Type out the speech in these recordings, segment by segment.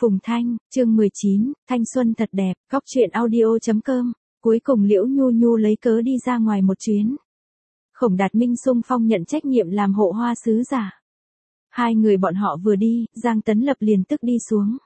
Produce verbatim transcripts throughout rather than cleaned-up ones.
Phùng Thanh, chương mười chín, thanh xuân thật đẹp, góc truyện audio.com, cuối cùng Liễu Nhu Nhu lấy cớ đi ra ngoài một chuyến. Khổng Đạt Minh xung phong nhận trách nhiệm làm hộ hoa sứ giả. Hai người bọn họ vừa đi, Giang Tấn Lập liền tức đi xuống.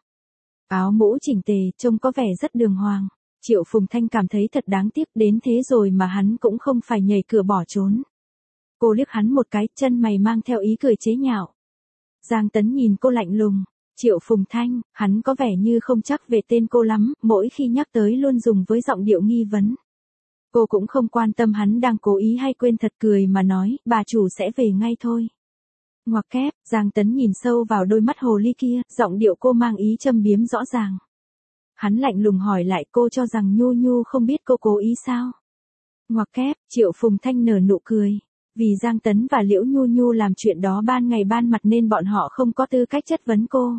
Áo mũ chỉnh tề, trông có vẻ rất đường hoàng. Triệu Phùng Thanh cảm thấy thật đáng tiếc, đến thế rồi mà hắn cũng không phải nhảy cửa bỏ trốn. Cô liếc hắn một cái, chân mày mang theo ý cười chế nhạo. Giang Tấn nhìn cô lạnh lùng. Triệu Phùng Thanh, hắn có vẻ như không chắc về tên cô lắm, mỗi khi nhắc tới luôn dùng với giọng điệu nghi vấn. Cô cũng không quan tâm hắn đang cố ý hay quên thật, cười mà nói, bà chủ sẽ về ngay thôi. Ngoặc kép, Giang Tấn nhìn sâu vào đôi mắt hồ ly kia, giọng điệu cô mang ý châm biếm rõ ràng. Hắn lạnh lùng hỏi lại, cô cho rằng Nhu Nhu không biết cô cố ý sao? Ngoặc kép, Triệu Phùng Thanh nở nụ cười. Vì Giang Tấn và Liễu Nhu Nhu làm chuyện đó ban ngày ban mặt nên bọn họ không có tư cách chất vấn cô.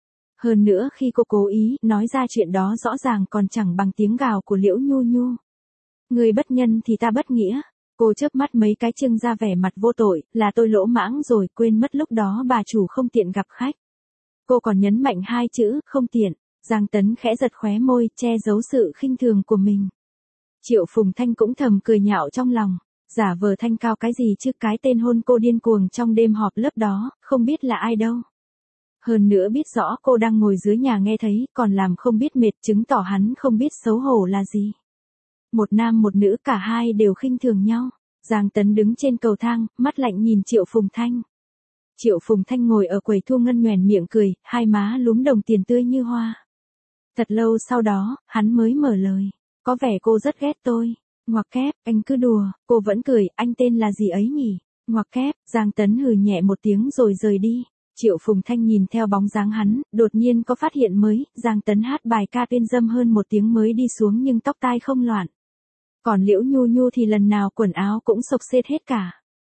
Hơn nữa khi cô cố ý nói ra chuyện đó rõ ràng còn chẳng bằng tiếng gào của Liễu Nhu Nhu. Người bất nhân thì ta bất nghĩa. Cô chớp mắt mấy cái trưng ra vẻ mặt vô tội, là tôi lỗ mãng rồi, quên mất lúc đó bà chủ không tiện gặp khách. Cô còn nhấn mạnh hai chữ, không tiện. Giang Tấn khẽ giật khóe môi, che giấu sự khinh thường của mình. Triệu Phùng Thanh cũng thầm cười nhạo trong lòng. Giả vờ thanh cao cái gì chứ, cái tên hôn cô điên cuồng trong đêm họp lớp đó, không biết là ai đâu. Hơn nữa biết rõ cô đang ngồi dưới nhà nghe thấy, còn làm không biết mệt, chứng tỏ hắn không biết xấu hổ là gì. Một nam một nữ, cả hai đều khinh thường nhau. Giang Tấn đứng trên cầu thang, mắt lạnh nhìn Triệu Phùng Thanh. Triệu Phùng Thanh ngồi ở quầy thu ngân nhoẻn miệng cười, hai má lúm đồng tiền tươi như hoa. Thật lâu sau đó, hắn mới mở lời. Có vẻ cô rất ghét tôi. Ngoặc kép, anh cứ đùa, cô vẫn cười, anh tên là gì ấy nhỉ? Ngoặc kép, Giang Tấn hừ nhẹ một tiếng rồi rời đi. Triệu Phùng Thanh nhìn theo bóng dáng hắn, đột nhiên có phát hiện mới, Giang Tấn hát bài ca tuyên dâm hơn một tiếng mới đi xuống nhưng tóc tai không loạn. Còn Liễu Nhu Nhu thì lần nào quần áo cũng xộc xếch hết cả.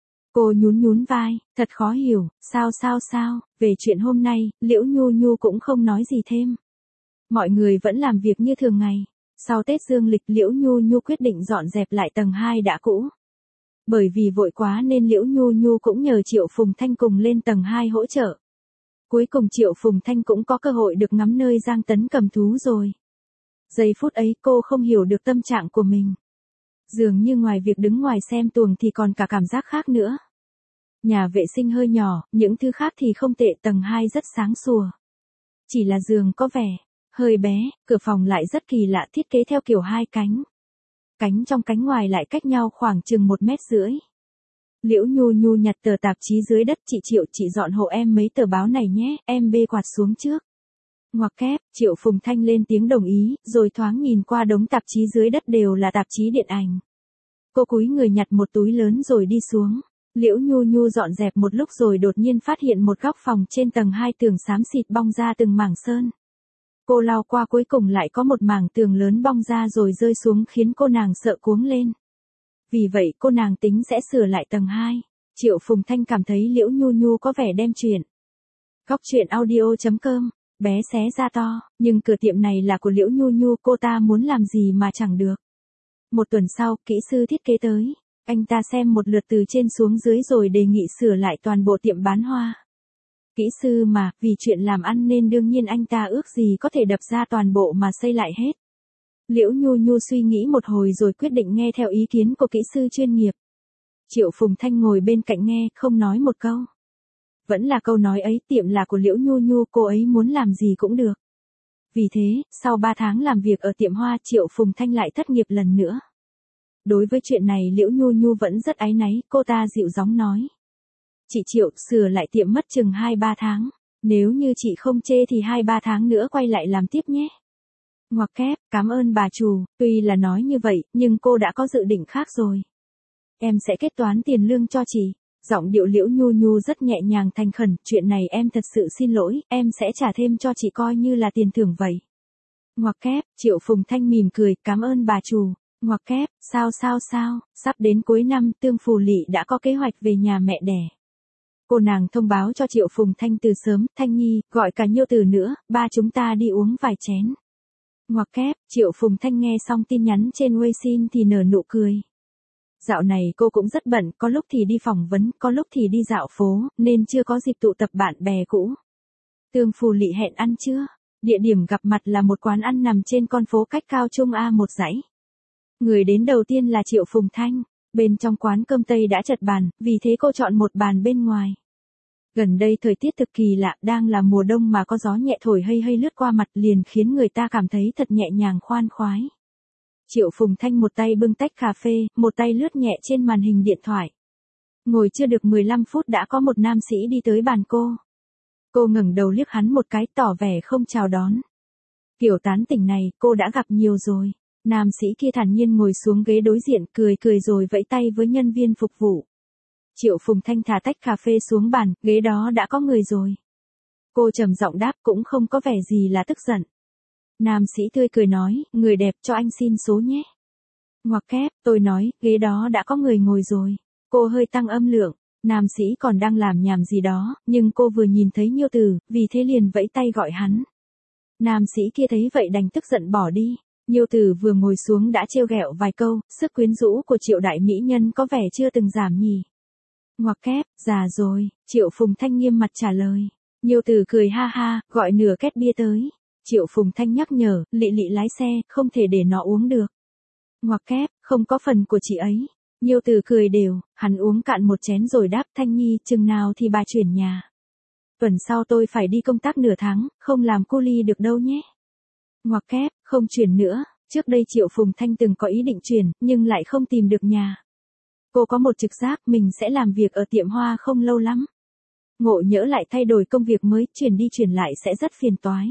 Cô nhún nhún vai, thật khó hiểu, sao sao sao, về chuyện hôm nay, Liễu Nhu Nhu cũng không nói gì thêm. Mọi người vẫn làm việc như thường ngày. Sau Tết Dương lịch, Liễu Nhu Nhu quyết định dọn dẹp lại tầng hai đã cũ. Bởi vì vội quá nên Liễu Nhu Nhu cũng nhờ Triệu Phùng Thanh cùng lên tầng hai hỗ trợ. Cuối cùng Triệu Phùng Thanh cũng có cơ hội được ngắm nơi Giang Tấn cầm thú rồi. Giây phút ấy cô không hiểu được tâm trạng của mình. Dường như ngoài việc đứng ngoài xem tuồng thì còn cả cảm giác khác nữa. Nhà vệ sinh hơi nhỏ, những thứ khác thì không tệ, tầng hai rất sáng sủa. Chỉ là giường có vẻ hơi bé, cửa phòng lại rất kỳ lạ, thiết kế theo kiểu hai cánh. Cánh trong cánh ngoài lại cách nhau khoảng chừng một mét rưỡi. Liễu Nhu Nhu nhặt tờ tạp chí dưới đất, chị Triệu, chị dọn hộ em mấy tờ báo này nhé, em bê quạt xuống trước. Ngoặc kép, Triệu Phùng Thanh lên tiếng đồng ý, rồi thoáng nhìn qua đống tạp chí dưới đất đều là tạp chí điện ảnh. Cô cúi người nhặt một túi lớn rồi đi xuống. Liễu Nhu Nhu dọn dẹp một lúc rồi đột nhiên phát hiện một góc phòng trên tầng hai tường xám xịt bong ra từng mảng sơn. Cô lao qua cuối cùng lại có một mảng tường lớn bong ra rồi rơi xuống khiến cô nàng sợ cuống lên. Vì vậy cô nàng tính sẽ sửa lại tầng hai. Triệu Phùng Thanh cảm thấy Liễu Nhu Nhu có vẻ đem chuyện. Góc truyện audio.com, bé xé ra to, nhưng cửa tiệm này là của Liễu Nhu Nhu, cô ta muốn làm gì mà chẳng được. Một tuần sau, kỹ sư thiết kế tới. Anh ta xem một lượt từ trên xuống dưới rồi đề nghị sửa lại toàn bộ tiệm bán hoa. Kỹ sư mà, vì chuyện làm ăn nên đương nhiên anh ta ước gì có thể đập ra toàn bộ mà xây lại hết. Liễu Nhu Nhu suy nghĩ một hồi rồi quyết định nghe theo ý kiến của kỹ sư chuyên nghiệp. Triệu Phùng Thanh ngồi bên cạnh nghe, không nói một câu. Vẫn là câu nói ấy, tiệm là của Liễu Nhu Nhu, cô ấy muốn làm gì cũng được. Vì thế, sau ba tháng làm việc ở tiệm hoa, Triệu Phùng Thanh lại thất nghiệp lần nữa. Đối với chuyện này Liễu Nhu Nhu vẫn rất áy náy, cô ta dịu giọng nói. Chị Triệu, sửa lại tiệm mất chừng hai ba tháng. Nếu như chị không chê thì hai ba tháng nữa quay lại làm tiếp nhé. Ngoặc kép, cảm ơn bà chủ, tuy là nói như vậy, nhưng cô đã có dự định khác rồi. Em sẽ kết toán tiền lương cho chị. Giọng điệu Liễu Nhu Nhu rất nhẹ nhàng thành khẩn, chuyện này em thật sự xin lỗi, em sẽ trả thêm cho chị coi như là tiền thưởng vậy. Ngoặc kép, Triệu Phùng Thanh mỉm cười, cảm ơn bà chủ. Ngoặc kép, sao sao sao, sắp đến cuối năm, Tương Phù Lị đã có kế hoạch về nhà mẹ đẻ. Cô nàng thông báo cho Triệu Phùng Thanh từ sớm, Thanh Nhi, gọi cả Nhiêu Từ nữa, ba chúng ta đi uống vài chén. Ngoặc kép, Triệu Phùng Thanh nghe xong tin nhắn trên Weixin thì nở nụ cười. Dạo này cô cũng rất bận, có lúc thì đi phỏng vấn, có lúc thì đi dạo phố, nên chưa có dịp tụ tập bạn bè cũ. Tương Phù Lị hẹn ăn chưa? Địa điểm gặp mặt là một quán ăn nằm trên con phố cách Cao Trung A một dãy. Người đến đầu tiên là Triệu Phùng Thanh. Bên trong quán cơm Tây đã chật bàn, vì thế cô chọn một bàn bên ngoài. Gần đây thời tiết cực kỳ lạ, đang là mùa đông mà có gió nhẹ thổi hây hây lướt qua mặt liền khiến người ta cảm thấy thật nhẹ nhàng khoan khoái. Triệu Phùng Thanh một tay bưng tách cà phê, một tay lướt nhẹ trên màn hình điện thoại. Ngồi chưa được mười lăm phút đã có một nam sĩ đi tới bàn cô. Cô ngẩng đầu liếc hắn một cái tỏ vẻ không chào đón. Kiểu tán tỉnh này cô đã gặp nhiều rồi. Nam sĩ kia thản nhiên ngồi xuống ghế đối diện cười cười rồi vẫy tay với nhân viên phục vụ. Triệu Phùng Thanh thả tách cà phê xuống bàn, ghế đó đã có người rồi. Cô trầm giọng đáp cũng không có vẻ gì là tức giận. Nam sĩ tươi cười nói, người đẹp cho anh xin số nhé. Ngoặc kép, tôi nói, ghế đó đã có người ngồi rồi. Cô hơi tăng âm lượng, nam sĩ còn đang làm nhảm gì đó, nhưng cô vừa nhìn thấy Nhiêu Từ, vì thế liền vẫy tay gọi hắn. Nam sĩ kia thấy vậy đành tức giận bỏ đi. Nhiêu Từ vừa ngồi xuống đã trêu ghẹo vài câu, sức quyến rũ của Triệu đại mỹ nhân có vẻ chưa từng giảm nhỉ. Ngoặc kép, già rồi, Triệu Phùng Thanh nghiêm mặt trả lời. Nhiêu Từ cười ha ha, gọi nửa két bia tới. Triệu Phùng Thanh nhắc nhở, Lị Lị lái xe, không thể để nó uống được. Ngoặc kép, không có phần của chị ấy. Nhiêu Từ cười đều, hắn uống cạn một chén rồi đáp Thanh Nhi, chừng nào thì bà chuyển nhà. Tuần sau tôi phải đi công tác nửa tháng, không làm cu li được đâu nhé. Ngoặc kép, không chuyển nữa, trước đây Triệu Phùng Thanh từng có ý định chuyển, nhưng lại không tìm được nhà. Cô có một trực giác mình sẽ làm việc ở tiệm hoa không lâu lắm. Ngộ nhỡ lại thay đổi công việc mới, chuyển đi chuyển lại sẽ rất phiền toái.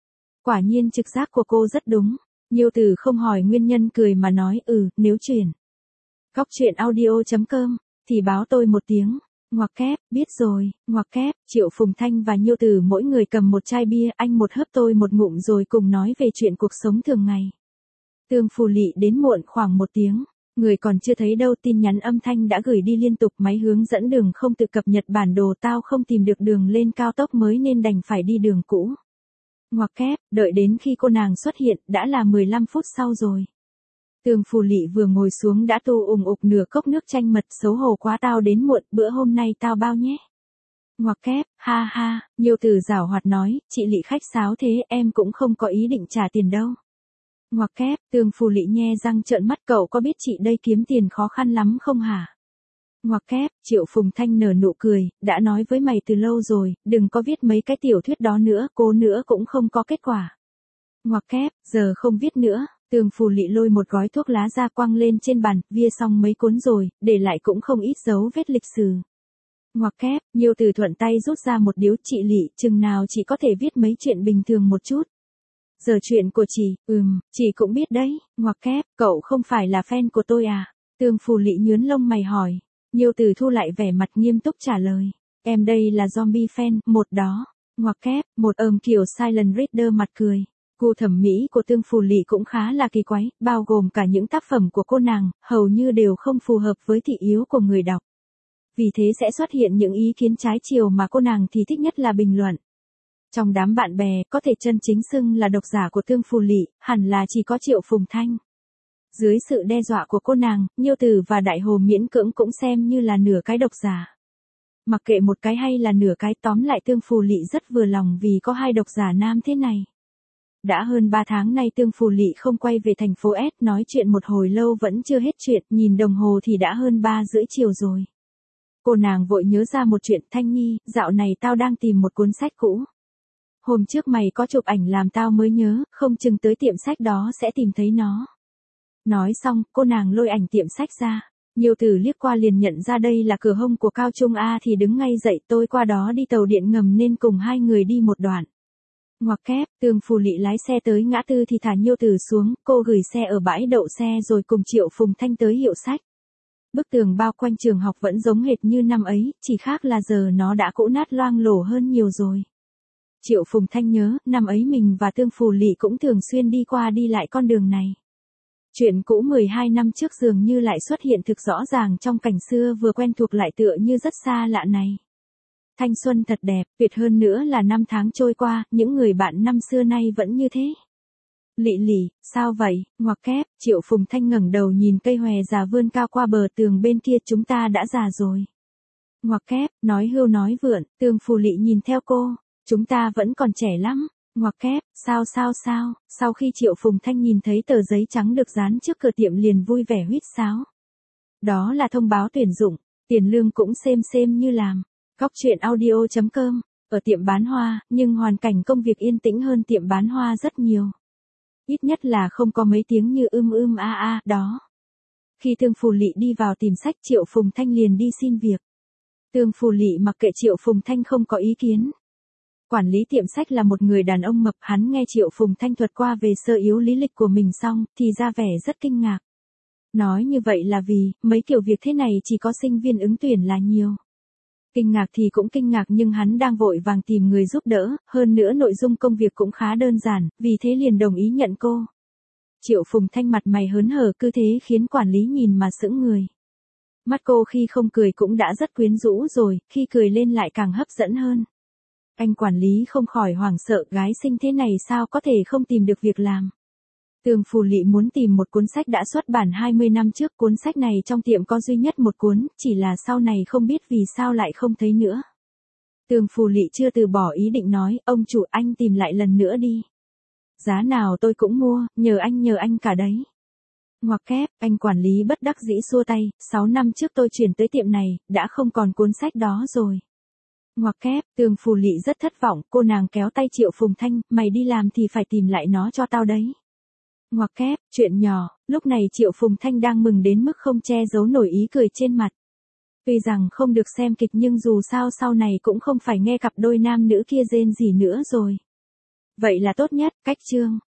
Quả nhiên trực giác của cô rất đúng. Nhiêu Từ không hỏi nguyên nhân cười mà nói ừ, nếu chuyển. Góc truyện audio chấm com, thì báo tôi một tiếng. Ngoặc kép, biết rồi, ngoặc kép, Triệu Phùng Thanh và Nhiêu Từ mỗi người cầm một chai bia, anh một hớp tôi một ngụm rồi cùng nói về chuyện cuộc sống thường ngày. Tương Phù Lị đến muộn khoảng một tiếng, người còn chưa thấy đâu tin nhắn âm thanh đã gửi đi liên tục, máy hướng dẫn đường không tự cập nhật bản đồ, tao không tìm được đường lên cao tốc mới nên đành phải đi đường cũ. Ngoặc kép, đợi đến khi cô nàng xuất hiện, đã là mười lăm phút sau rồi. Tương Phù Lị vừa ngồi xuống đã tu ùng ục nửa cốc nước chanh mật, xấu hổ quá, tao đến muộn, bữa hôm nay tao bao nhé. Ngoặc kép, ha ha, Nhiêu Từ giảo hoạt nói, chị Lị khách sáo thế, em cũng không có ý định trả tiền đâu. Ngoặc kép, Tương Phù Lị nhe răng trợn mắt, cậu có biết chị đây kiếm tiền khó khăn lắm không hả? Ngoặc kép, Triệu Phùng Thanh nở nụ cười, đã nói với mày từ lâu rồi, đừng có viết mấy cái tiểu thuyết đó nữa, cố nữa cũng không có kết quả. Ngoặc kép, giờ không viết nữa. Tương Phù Lị lôi một gói thuốc lá ra quăng lên trên bàn, via xong mấy cuốn rồi, để lại cũng không ít dấu vết lịch sử. Ngoặc kép, Nhiêu Từ thuận tay rút ra một điếu, chị Lị, chừng nào chị có thể viết mấy chuyện bình thường một chút. Giờ chuyện của chị, ừm, chị cũng biết đấy. Ngoặc kép, cậu không phải là fan của tôi à? Tương Phù Lị nhướng lông mày hỏi. Nhiêu Từ thu lại vẻ mặt nghiêm túc trả lời. Em đây là zombie fan, một đó. Ngoặc kép, một ờm kiểu silent reader mặt cười. Gu thẩm mỹ của Tương Phù Lị cũng khá là kỳ quái, bao gồm cả những tác phẩm của cô nàng, hầu như đều không phù hợp với thị yếu của người đọc. Vì thế sẽ xuất hiện những ý kiến trái chiều mà cô nàng thì thích nhất là bình luận. Trong đám bạn bè, có thể chân chính xưng là độc giả của Tương Phù Lị, hẳn là chỉ có Triệu Phùng Thanh. Dưới sự đe dọa của cô nàng, Nhiêu Từ và Đại Hồ miễn cưỡng cũng xem như là nửa cái độc giả. Mặc kệ một cái hay là nửa cái, tóm lại Tương Phù Lị rất vừa lòng vì có hai độc giả nam thế này. Đã hơn ba tháng nay Tương Phù Lị không quay về thành phố S, nói chuyện một hồi lâu vẫn chưa hết chuyện, nhìn đồng hồ thì đã hơn ba rưỡi chiều rồi. Cô nàng vội nhớ ra một chuyện, Thanh Nhi, dạo này tao đang tìm một cuốn sách cũ. Hôm trước mày có chụp ảnh làm tao mới nhớ, không chừng tới tiệm sách đó sẽ tìm thấy nó. Nói xong, cô nàng lôi ảnh tiệm sách ra. Nhiêu Từ liếc qua liền nhận ra đây là cửa hông của Cao Trung A thì đứng ngay dậy, tôi qua đó đi tàu điện ngầm nên cùng hai người đi một đoạn. Ngoặc kép, Tương Phù Lị lái xe tới ngã tư thì thả Nhiêu Từ xuống, cô gửi xe ở bãi đậu xe rồi cùng Triệu Phùng Thanh tới hiệu sách. Bức tường bao quanh trường học vẫn giống hệt như năm ấy, chỉ khác là giờ nó đã cũ nát loang lổ hơn nhiều rồi. Triệu Phùng Thanh nhớ, năm ấy mình và Tương Phù Lị cũng thường xuyên đi qua đi lại con đường này. Chuyện cũ mười hai năm trước dường như lại xuất hiện thực rõ ràng trong cảnh xưa vừa quen thuộc lại tựa như rất xa lạ này. Thanh xuân thật đẹp, tuyệt hơn nữa là năm tháng trôi qua, những người bạn năm xưa nay vẫn như thế. Lị Lị, sao vậy? Ngoặc kép, Triệu Phùng Thanh ngẩng đầu nhìn cây hòe già vươn cao qua bờ tường bên kia, chúng ta đã già rồi. Ngoặc kép, nói hưu nói vượn, Tương Phù Lị nhìn theo cô, chúng ta vẫn còn trẻ lắm. Ngoặc kép, sao sao sao, sau khi Triệu Phùng Thanh nhìn thấy tờ giấy trắng được dán trước cửa tiệm liền vui vẻ huýt sáo. Đó là thông báo tuyển dụng, tiền lương cũng xem xem như làm. Góc truyện audio chấm com, ở tiệm bán hoa, nhưng hoàn cảnh công việc yên tĩnh hơn tiệm bán hoa rất nhiều. Ít nhất là không có mấy tiếng như ưm ưm a a đó. Khi Tương Phù Lị đi vào tìm sách Triệu Phùng Thanh liền đi xin việc. Tương Phù Lị mặc kệ Triệu Phùng Thanh không có ý kiến. Quản lý tiệm sách là một người đàn ông mập, hắn nghe Triệu Phùng Thanh thuật qua về sơ yếu lý lịch của mình xong, thì ra vẻ rất kinh ngạc. Nói như vậy là vì, mấy kiểu việc thế này chỉ có sinh viên ứng tuyển là nhiều. Kinh ngạc thì cũng kinh ngạc nhưng hắn đang vội vàng tìm người giúp đỡ, hơn nữa nội dung công việc cũng khá đơn giản, vì thế liền đồng ý nhận cô. Triệu Phùng Thanh mặt mày hớn hở cứ thế khiến quản lý nhìn mà sững người. Mắt cô khi không cười cũng đã rất quyến rũ rồi, khi cười lên lại càng hấp dẫn hơn. Anh quản lý không khỏi hoảng sợ, gái xinh thế này sao có thể không tìm được việc làm. Tương Phù Lị muốn tìm một cuốn sách đã xuất bản hai mươi năm trước, cuốn sách này trong tiệm có duy nhất một cuốn, chỉ là sau này không biết vì sao lại không thấy nữa. Tương Phù Lị chưa từ bỏ ý định nói, ông chủ anh tìm lại lần nữa đi. Giá nào tôi cũng mua, nhờ anh nhờ anh cả đấy. Ngoặc kép, anh quản lý bất đắc dĩ xua tay, sáu năm trước tôi chuyển tới tiệm này, đã không còn cuốn sách đó rồi. Ngoặc kép, Tương Phù Lị rất thất vọng, cô nàng kéo tay Triệu Phùng Thanh, mày đi làm thì phải tìm lại nó cho tao đấy. Ngoặc kép, chuyện nhỏ, lúc này Triệu Phùng Thanh đang mừng đến mức không che giấu nổi ý cười trên mặt. Tuy rằng không được xem kịch nhưng dù sao sau này cũng không phải nghe cặp đôi nam nữ kia rên gì nữa rồi. Vậy là tốt nhất, cách chương.